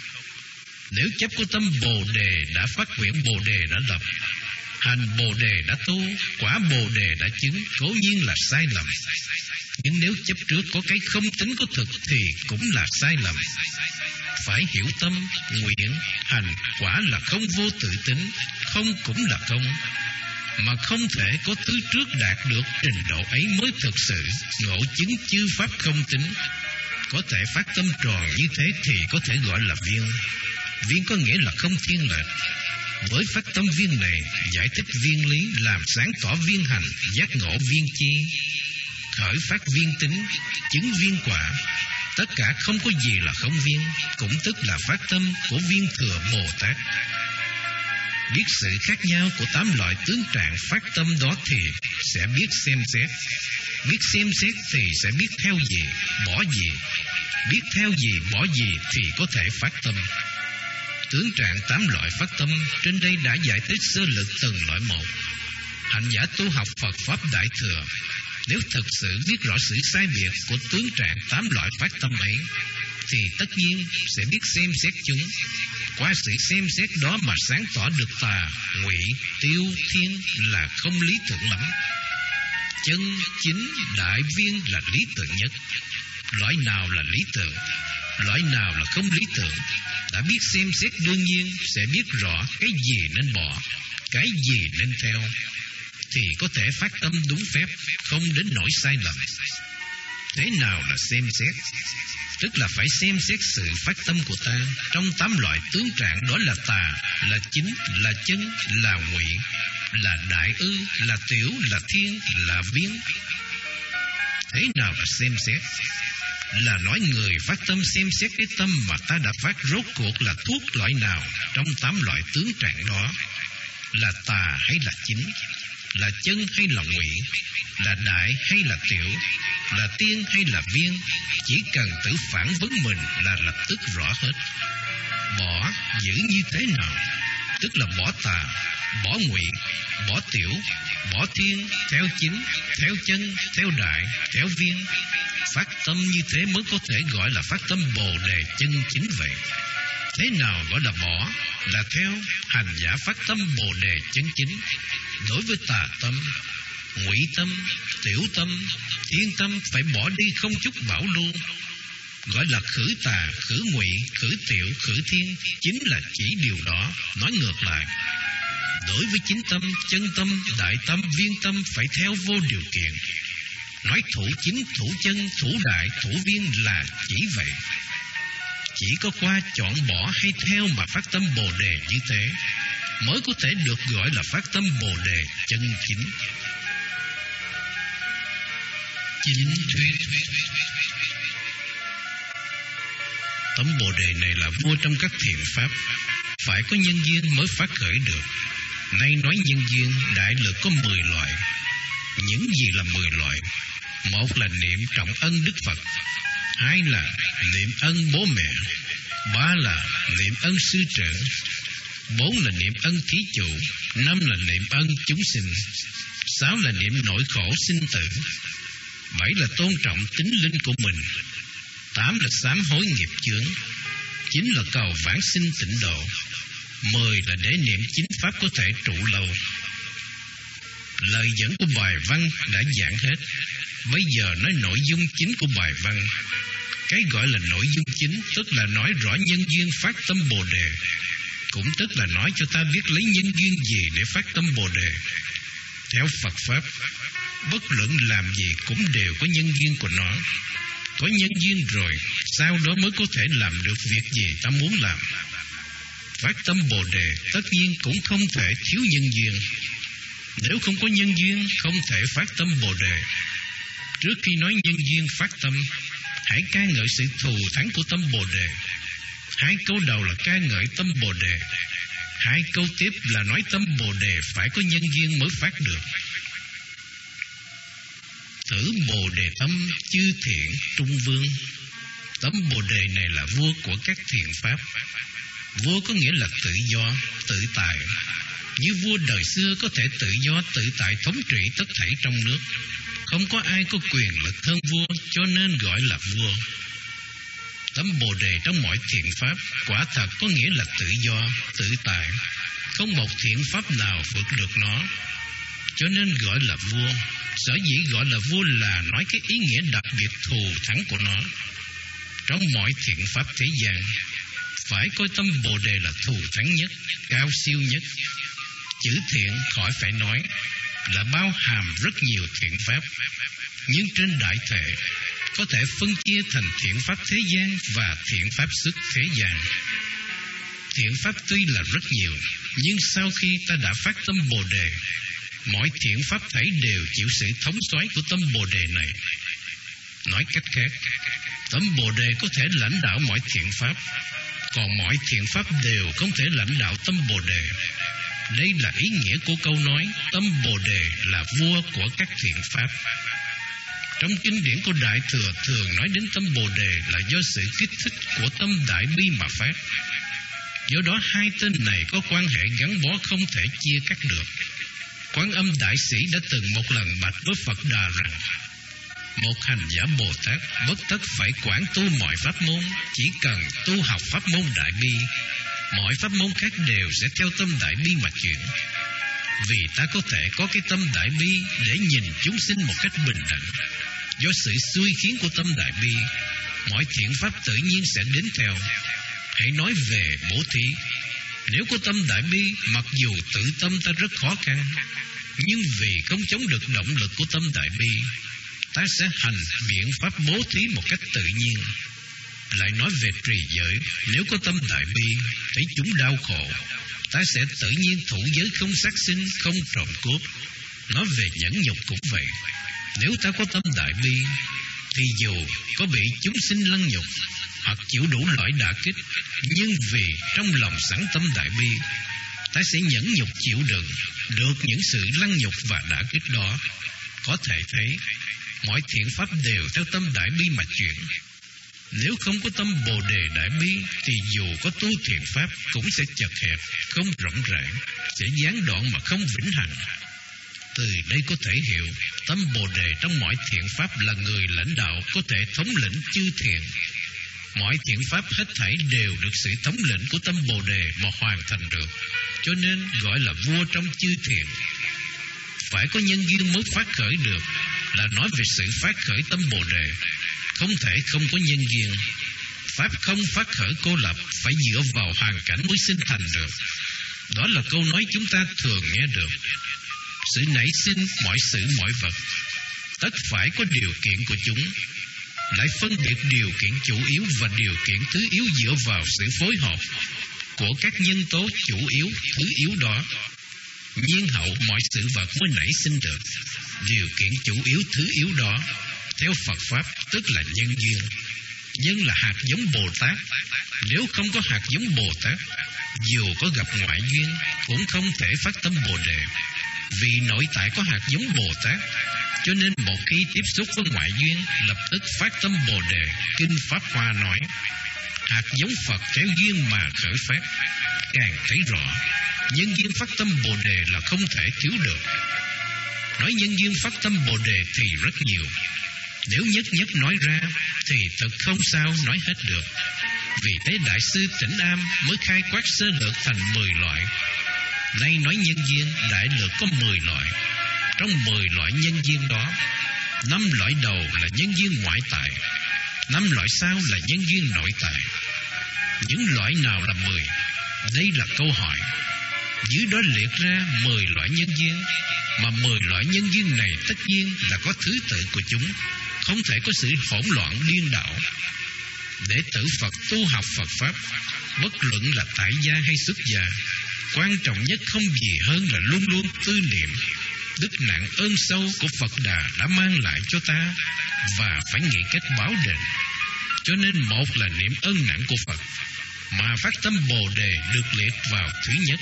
Nếu chấp có tâm Bồ đề đã phát nguyện Bồ đề đã lập, hành Bồ đề đã tu, quả Bồ đề đã chứng, cố nhiên là sai lầm. Nhưng nếu chấp trước có cái không tính có thực thì cũng là sai lầm. Phải hiểu tâm, nguyện, hành, quả là không vô tự tính, không cũng là không. Mà không thể có thứ trước đạt được trình độ ấy mới thực sự ngộ chứng chư pháp không tính. Có thể phát tâm tròn như thế thì có thể gọi là viên. Viên có nghĩa là không thiên lệch. Với phát tâm viên này giải thích viên lý, làm sáng tỏ viên hành, giác ngộ viên chi, khởi phát viên tính, chứng viên quả. Tất cả không có gì là không viên, cũng tức là phát tâm của viên thừa Bồ Tát. Biết sự khác nhau của tám loại tướng trạng phát tâm đó thì sẽ biết xem xét. Biết xem xét thì sẽ biết theo gì, bỏ gì. Biết theo gì, bỏ gì thì có thể phát tâm. Tướng trạng tám loại phát tâm trên đây đã giải thích sơ lược từng loại một. Hạnh giả tu học Phật Pháp Đại Thừa, nếu thực sự biết rõ sự sai biệt của tướng trạng tám loại phát tâm ấy, thì tất nhiên sẽ biết xem xét chúng. Qua sự xem xét đó mà sáng tỏ được tà, ngụy, tiêu, thiên là không lý tưởng lắm. Chân, chính, đại viên là lý tưởng nhất. Loại nào là lý tưởng, loại nào là không lý tưởng, Đã biết xem xét đương nhiên sẽ biết rõ cái gì nên bỏ, cái gì nên theo, thì có thể phát tâm đúng phép, không đến nỗi sai lầm. Thế nào là xem xét? Tức là phải xem xét sự phát tâm của ta trong tám loại tướng trạng, đó là tà, là chính, là chân, là ngụy, là đại ư, là tiểu, là thiên, là viễn. Thế nào là xem xét? Là nói người phát tâm xem xét cái tâm mà ta đã phát rốt cuộc là thuốc loại nào trong tám loại tướng trạng đó, là tà hay là chính, là chân hay là ngụy, là đại hay là tiểu, là tiên hay là viên. Chỉ cần tự phản vấn mình là lập tức rõ hết. Bỏ giữ như thế nào? Tức là bỏ tà, bỏ ngụy, bỏ tiểu, bỏ thiên, theo chính, theo chân, theo đại, theo viên. Phát tâm như thế mới có thể gọi là phát tâm Bồ Đề chân chính vậy. Thế nào gọi là bỏ? Là theo. Hành giả phát tâm Bồ Đề chân chính. Đối với tà tâm, ngụy tâm, tiểu tâm, thiên tâm phải bỏ đi không chút bảo lưu. Gọi là khử tà, khử ngụy, khử tiểu, khử thiên, chính là chỉ điều đó. Nói ngược lại, đối với chính tâm, chân tâm, đại tâm, viên tâm phải theo vô điều kiện. Nói thủ chính, thủ chân, thủ đại, thủ viên là chỉ vậy. Chỉ có qua chọn bỏ hay theo mà phát tâm Bồ Đề như thế mới có thể được gọi là phát tâm Bồ Đề chân chính. Chính thuyết. Tấm Bồ Đề này là vua trong các thiện pháp, phải có nhân duyên mới phát khởi được. Nay nói nhân duyên, đại lược có mười loại. Những gì là mười loại? Một là niệm trọng ân Đức Phật, hai là niệm ân bố mẹ, ba là niệm ân sư trưởng, bốn là niệm ân thí chủ, năm là niệm ân chúng sinh, sáu là niệm nỗi khổ sinh tử, bảy là tôn trọng tính linh của mình, tám là sám hối nghiệp chướng, chín là cầu vãng sinh tịnh độ, mười là để niệm chính pháp có thể trụ lâu. Lời dẫn của bài văn đã giảng hết. Bây giờ nói nội dung chính của bài văn. Cái gọi là nội dung chính tức là nói rõ nhân duyên phát tâm Bồ Đề, cũng tức là nói cho ta biết lấy nhân duyên gì để phát tâm Bồ Đề. Theo Phật Pháp, bất luận làm gì cũng đều có nhân duyên của nó. Có nhân duyên rồi, sau đó mới có thể làm được việc gì ta muốn làm. Phát tâm Bồ Đề tất nhiên cũng không thể thiếu nhân duyên. Nếu không có nhân duyên, không thể phát tâm Bồ Đề. Trước khi nói nhân duyên phát tâm, hãy ca ngợi sự thù thắng của tâm Bồ Đề. Hai câu đầu là ca ngợi tâm Bồ Đề, hai câu tiếp là nói tâm Bồ Đề phải có nhân duyên mới phát được. Tử Bồ Đề tâm chư thiện trung vương. Tấm Bồ Đề này là vua của các thiện pháp. Vua có nghĩa là tự do, tự tại. Như vua đời xưa có thể tự do, tự tại thống trị tất thảy trong nước. Không có ai có quyền lực hơn vua, cho nên gọi là vua. Tấm Bồ Đề trong mọi thiện pháp quả thật có nghĩa là tự do, tự tại. Không một thiện pháp nào vượt được nó, cho nên gọi là vua. Sở dĩ gọi là vua là nói cái ý nghĩa đặc biệt thù thắng của nó. Trong mọi thiện pháp thế gian, phải coi tâm Bồ Đề là thù thắng nhất, cao siêu nhất. Chữ thiện khỏi phải nói, là bao hàm rất nhiều thiện pháp. Nhưng trên đại thể có thể phân chia thành thiện pháp thế gian và thiện pháp xuất thế gian. Thiện pháp tuy là rất nhiều, nhưng sau khi ta đã phát tâm Bồ Đề, mọi thiện pháp thảy đều chịu sự thống soái của tâm Bồ Đề này. Nói cách khác, tâm Bồ Đề có thể lãnh đạo mọi thiện pháp, còn mọi thiện pháp đều không thể lãnh đạo tâm Bồ Đề. Đây là ý nghĩa của câu nói tâm Bồ Đề là vua của các thiện pháp. Trong kinh điển của Đại Thừa thường nói đến tâm Bồ Đề là do sự kích thích của tâm Đại Bi mà phát. Do đó hai tên này có quan hệ gắn bó không thể chia cắt được. Quán Âm Đại Sĩ đã từng một lần bạch với Phật Đà rằng: một hành giả Bồ Tát bất tất phải quản tu mọi pháp môn, chỉ cần tu học pháp môn Đại Bi, mọi pháp môn khác đều sẽ theo tâm Đại Bi mà chuyển. Vì ta có thể có cái tâm Đại Bi để nhìn chúng sinh một cách bình đẳng. Do sự xui khiến của tâm Đại Bi, mọi thiện pháp tự nhiên sẽ đến theo. Hãy nói về bố thí. Nếu có tâm đại bi, mặc dù tự tâm ta rất khó khăn, nhưng vì không chống được động lực của tâm đại bi, ta sẽ hành biện pháp bố thí một cách tự nhiên. Lại nói về trì giới, nếu có tâm đại bi, thấy chúng đau khổ, ta sẽ tự nhiên thủ giới không sát sinh, không trộm cướp. Nói về nhẫn nhục cũng vậy. Nếu ta có tâm đại bi, thì dù có bị chúng sinh lăng nhục hoặc chịu đủ loại đả kích, nhưng vì trong lòng sẵn tâm đại bi, ta sẽ nhẫn nhục chịu đựng được những sự lăng nhục và đả kích đó. Có thể thấy, mọi thiện pháp đều theo tâm đại bi mà chuyển. Nếu không có tâm Bồ Đề đại bi, thì dù có tu thiện pháp cũng sẽ chật hẹp, không rộng rãi, sẽ gián đoạn mà không vĩnh hằng. Từ đây có thể hiểu, tâm Bồ Đề trong mọi thiện pháp là người lãnh đạo, có thể thống lĩnh chư thiện. Mọi thiện pháp hết thảy đều được sự thống lĩnh của tâm Bồ Đề mà hoàn thành được, cho nên gọi là vua trong chư thiện. Phải có nhân duyên mới phát khởi được, là nói về sự phát khởi tâm Bồ Đề. Không thể không có nhân duyên. Pháp không phát khởi cô lập, phải dựa vào hoàn cảnh mới sinh thành được. Đó là câu nói chúng ta thường nghe được. Sự nảy sinh mọi sự mọi vật, tất phải có điều kiện của chúng. Lại phân biệt điều kiện chủ yếu và điều kiện thứ yếu dựa vào sự phối hợp của các nhân tố chủ yếu, thứ yếu đó. Nhiên hậu mọi sự vật mới nảy sinh được. Điều kiện chủ yếu thứ yếu đó, theo Phật Pháp, tức là nhân duyên. Nhân là hạt giống Bồ Tát. Nếu không có hạt giống Bồ Tát, dù có gặp ngoại duyên cũng không thể phát tâm Bồ Đề. Vì nội tại có hạt giống Bồ Tát, cho nên một khi tiếp xúc với ngoại duyên, lập tức phát tâm Bồ Đề. Kinh Pháp Hoa nói, hạt giống Phật theo duyên mà khởi phát. Càng thấy rõ, nhân duyên phát tâm Bồ Đề là không thể thiếu được. Nói nhân duyên phát tâm Bồ Đề thì rất nhiều. Nếu nhất nhất nói ra thì thật không sao nói hết được. Vì thế Đại sư Tĩnh Am mới khai quát sơ lược thành mười loại. Nay nói nhân duyên đại lược có mười loại. Trong mười loại nhân duyên đó, năm loại đầu là nhân duyên ngoại tại, năm loại sau là nhân duyên nội tại. Những loại nào là mười? Đây là câu hỏi. Dưới đó liệt ra mười loại nhân duyên, mà mười loại nhân duyên này tất nhiên là có thứ tự của chúng, không thể có sự hỗn loạn điên đảo. Đệ tử Phật tu học Phật Pháp, bất luận là tại gia hay xuất gia, quan trọng nhất không gì hơn là luôn luôn tư niệm đức nặng ơn sâu của Phật Đà đã mang lại cho ta, và phải nghĩ cách báo đền. Cho nên một là niệm ơn nặng của Phật, mà phát tâm Bồ Đề được liệt vào thứ nhất.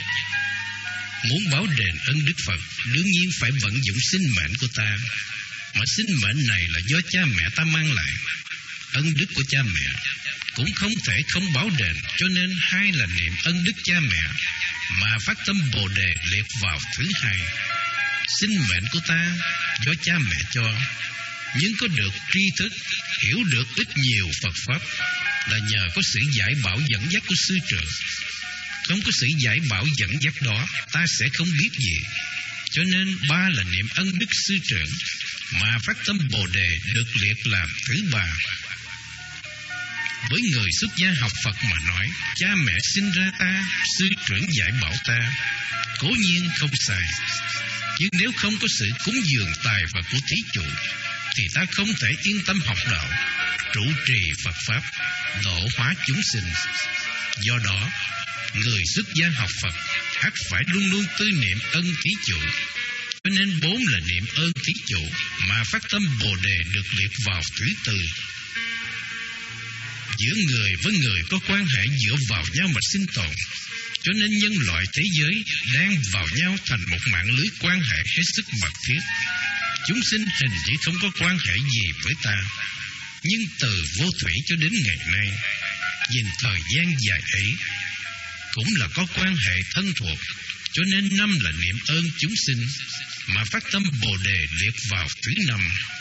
Muốn báo đền ân đức Phật, đương nhiên phải vận dụng sinh mệnh của ta, mà sinh mệnh này là do cha mẹ ta mang lại. Ân đức của cha mẹ cũng không thể không báo đền, cho nên hai là niệm ân đức cha mẹ, mà phát tâm Bồ Đề liệt vào thứ hai. Sinh mệnh của ta do cha mẹ cho, nhưng có được tri thức, hiểu được ít nhiều Phật Pháp là nhờ có sự dạy bảo dẫn dắt của sư trưởng. Không có sự dạy bảo dẫn dắt đó, ta sẽ không biết gì. Cho nên ba là niệm ân đức sư trưởng, mà phát tâm Bồ Đề được liệt làm thứ ba. Với người xuất gia học Phật mà nói, cha mẹ sinh ra ta, sư trưởng dạy bảo ta, cố nhiên không sai. Nhưng nếu không có sự cúng dường tài và của thí chủ, thì ta không thể yên tâm học đạo, trụ trì Phật Pháp, độ hóa chúng sinh. Do đó, người xuất gia học Phật ắt phải luôn luôn tư niệm ân thí chủ. Cho nên bốn là niệm ơn thí chủ, mà phát tâm Bồ Đề được liệt vào thứ tư. Giữa người với người có quan hệ dựa vào nhau mà sinh tồn, cho nên nhân loại thế giới đang vào nhau thành một mạng lưới quan hệ hết sức mật thiết. Chúng sinh hình như không có quan hệ gì với ta, nhưng từ vô thủy cho đến ngày nay, nhìn thời gian dài ấy, cũng là có quan hệ thân thuộc. Cho nên năm là niệm ơn chúng sinh, mà phát tâm Bồ Đề liệt vào thứ năm.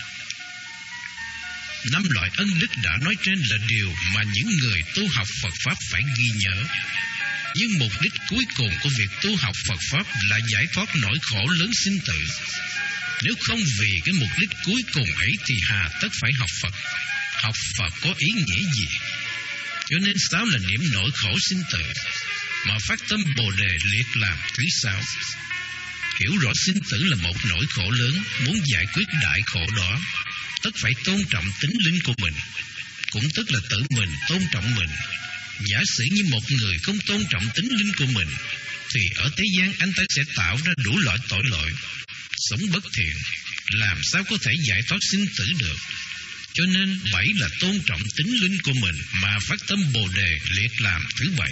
Năm loại ân đức đã nói trên là điều mà những người tu học Phật Pháp phải ghi nhớ. Nhưng mục đích cuối cùng của việc tu học Phật Pháp là giải thoát nỗi khổ lớn sinh tử. Nếu không vì cái mục đích cuối cùng ấy thì hà tất phải học Phật. Học Phật có ý nghĩa gì? Cho nên sáu là niệm nỗi khổ sinh tử, mà phát tâm Bồ Đề liệt làm thứ sáu. Hiểu rõ sinh tử là một nỗi khổ lớn, muốn giải quyết đại khổ đó, tất phải tôn trọng tính linh của mình, cũng tức là tự mình tôn trọng mình. Giả sử như một người không tôn trọng tính linh của mình, thì ở thế gian anh ta sẽ tạo ra đủ loại tội lỗi, sống bất thiện, làm sao có thể giải thoát sinh tử được. Cho nên bảy là tôn trọng tính linh của mình mà phát tâm Bồ Đề liệt làm thứ bảy.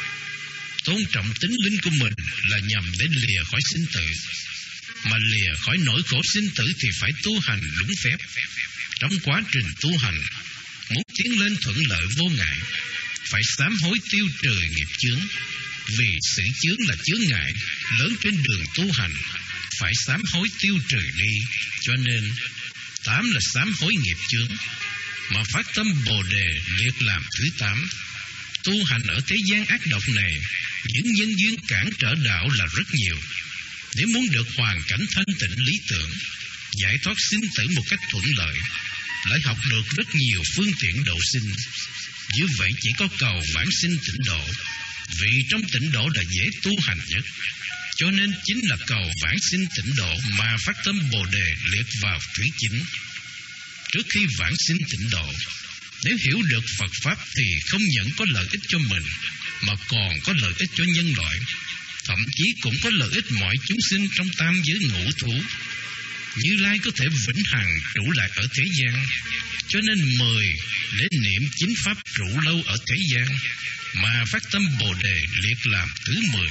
Tôn trọng tính linh của mình là nhằm để lìa khỏi sinh tử, mà lìa khỏi nỗi khổ sinh tử thì phải tu hành đúng phép. Trong quá trình tu hành, muốn tiến lên thuận lợi vô ngại, phải sám hối tiêu trừ nghiệp chướng, vì sự chướng là chướng ngại lớn trên đường tu hành, phải sám hối tiêu trừ đi. Cho nên tám là sám hối nghiệp chướng, mà phát tâm Bồ Đề liệt làm thứ tám. Tu hành ở thế gian ác độc này, những nhân duyên cản trở đạo là rất nhiều. Nếu muốn được hoàn cảnh thanh tịnh lý tưởng, giải thoát sinh tử một cách thuận lợi, lại học được rất nhiều phương tiện độ sinh. Như vậy chỉ có cầu vãng sinh tịnh độ, vì trong tịnh độ là dễ tu hành nhất. Cho nên chính là cầu vãng sinh tịnh độ mà phát tâm Bồ Đề liệt vào thứ chín. Trước khi vãng sinh tịnh độ, nếu hiểu được Phật Pháp thì không những có lợi ích cho mình, mà còn có lợi ích cho nhân loại, thậm chí cũng có lợi ích mọi chúng sinh trong tam giới ngũ thú. Như Lai có thể vĩnh hằng trụ lại ở thế gian, cho nên mời để niệm chính pháp trụ lâu ở thế gian, mà phát tâm Bồ Đề liệt làm thứ mười.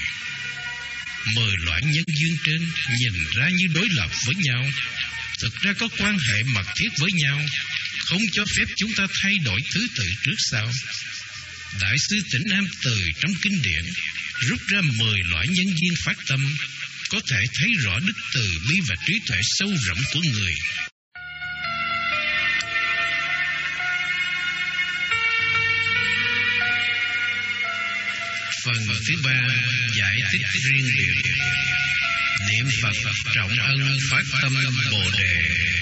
Mười loại nhân duyên trên nhìn ra như đối lập với nhau, thực ra có quan hệ mật thiết với nhau, không cho phép chúng ta thay đổi thứ tự trước sau. Đại sư Tỉnh Nam từ trong kinh điển rút ra mười loại nhân duyên phát tâm, có thể thấy rõ đức từ bi và trí tuệ sâu rộng của người. Phần thứ ba giải thích riêng biệt. Niệm Phật trọng ân phát tâm Bồ Đề.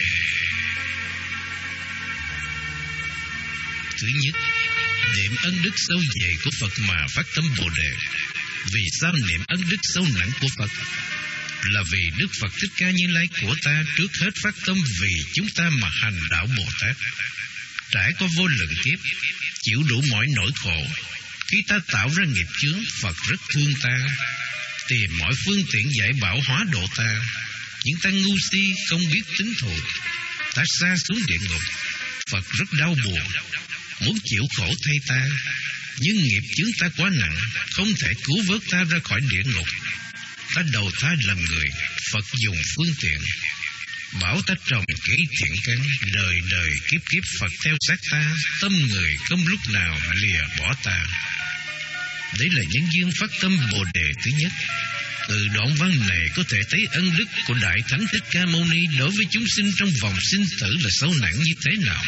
Thứ nhất, niệm ân đức sâu dày của Phật mà phát tâm Bồ Đề. Vì sao niệm ân đức sâu nặng của Phật? Là vì Đức Phật Thích Ca Như Lai của ta trước hết phát tâm vì chúng ta mà hành đạo Bồ Tát. Trải qua vô lượng kiếp, chịu đủ mọi nỗi khổ. Khi ta tạo ra nghiệp chướng, Phật rất thương ta, tìm mọi phương tiện dạy bảo hóa độ ta. Nhưng ta ngu si không biết tính thù, ta sa xuống địa ngục. Phật rất đau buồn, muốn chịu khổ thay ta, nhưng nghiệp chướng ta quá nặng, không thể cứu vớt ta ra khỏi địa ngục. Ta đầu thai làm người, Phật dùng phương tiện bảo ta trồng kỹ thiện căn, đời đời kiếp kiếp Phật theo sát ta, tâm người không lúc nào lìa bỏ ta. Đấy là nhân duyên phát tâm Bồ Đề thứ nhất. Từ đoạn văn này có thể thấy ân đức của Đại Thánh Thích Ca Mâu Ni đối với chúng sinh trong vòng sinh tử là sâu nặng như thế nào.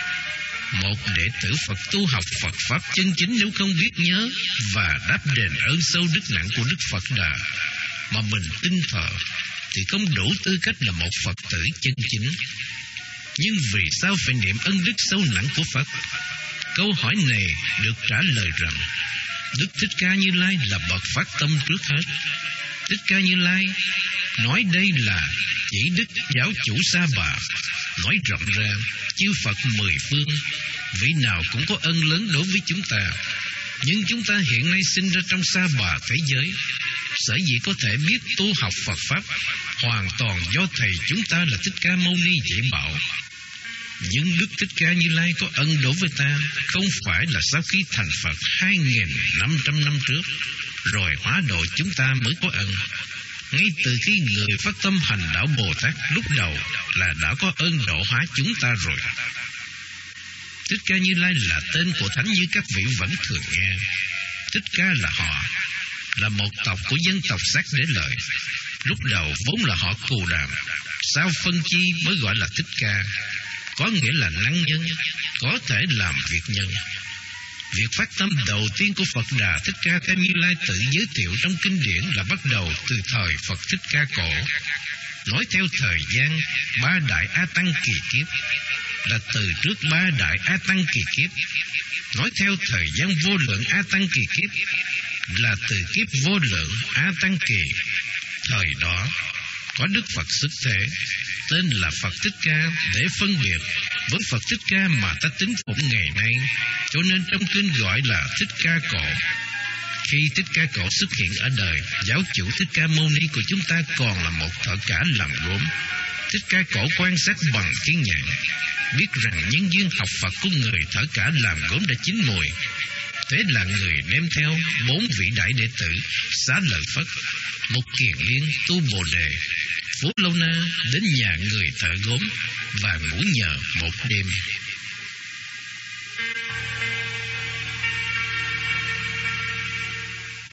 Một đệ tử Phật tu học Phật Pháp chân chính nếu không biết nhớ và đáp đền ơn sâu đức nặng của Đức Phật Đà mà mình tin thờ, thì không đủ tư cách là một Phật tử chân chính. Nhưng vì sao phải niệm ân đức sâu nặng của Phật? Câu hỏi này được trả lời rằng Đức Thích Ca Như Lai là bậc phát tâm trước hết. Thích Ca Như Lai nói đây là chỉ Đức Giáo Chủ Sa Bà. Nói rộng ra, chư Phật mười phương, vị nào cũng có ân lớn đối với chúng ta. Nhưng chúng ta hiện nay sinh ra trong Sa Bà thế giới, sở dĩ có thể biết tu học Phật Pháp hoàn toàn do Thầy chúng ta là Thích Ca Mâu Ni dạy bảo. Nhưng Đức Thích Ca Như Lai có ân đối với ta, không phải là sau khi thành Phật hai nghìn năm trăm năm trước, rồi hóa độ chúng ta mới có ân. Ngay từ khi người phát tâm hành đạo Bồ Tát lúc đầu là đã có ơn độ hóa chúng ta rồi. Thích Ca Như Lai là tên của Thánh như các vị vẫn thường nghe. Thích Ca là họ, là một tộc của dân tộc Sát Đế Lợi. Lúc đầu vốn là họ Cù Đàm, sau phân chi mới gọi là Thích Ca, có nghĩa là năng nhân, có thể làm việc nhân. Việc phát tâm đầu tiên của Phật Đà Thích Ca Như Lai tự giới thiệu trong kinh điển là bắt đầu từ thời Phật Thích Ca cổ. Nói theo thời gian, ba đại A Tăng kỳ kiếp là từ trước ba đại A Tăng kỳ kiếp. Nói theo thời gian vô lượng A Tăng kỳ kiếp, là từ kiếp vô lượng A Tăng kỳ. Thời đó có Đức Phật xuất thế, tên là Phật Thích Ca, để phân biệt với Phật Thích Ca mà ta tín phụng ngày nay, cho nên trong kinh gọi là Thích Ca Cổ. Khi Thích Ca Cổ xuất hiện ở đời, giáo chủ Thích Ca Mâu Ni của chúng ta còn là một thợ cả làm gốm. Thích Ca Cổ quan sát bằng kiến nhãn, biết rằng nhân duyên học Phật của người thợ cả làm gốm đã chín mùi. Thế là người đem theo bốn vị đại đệ tử Xá Lợi Phất, Mục Kiền Liên, Tu Bồ Đề, Phú Lâu Na đến nhà người thợ gốm và ngủ nhờ một đêm.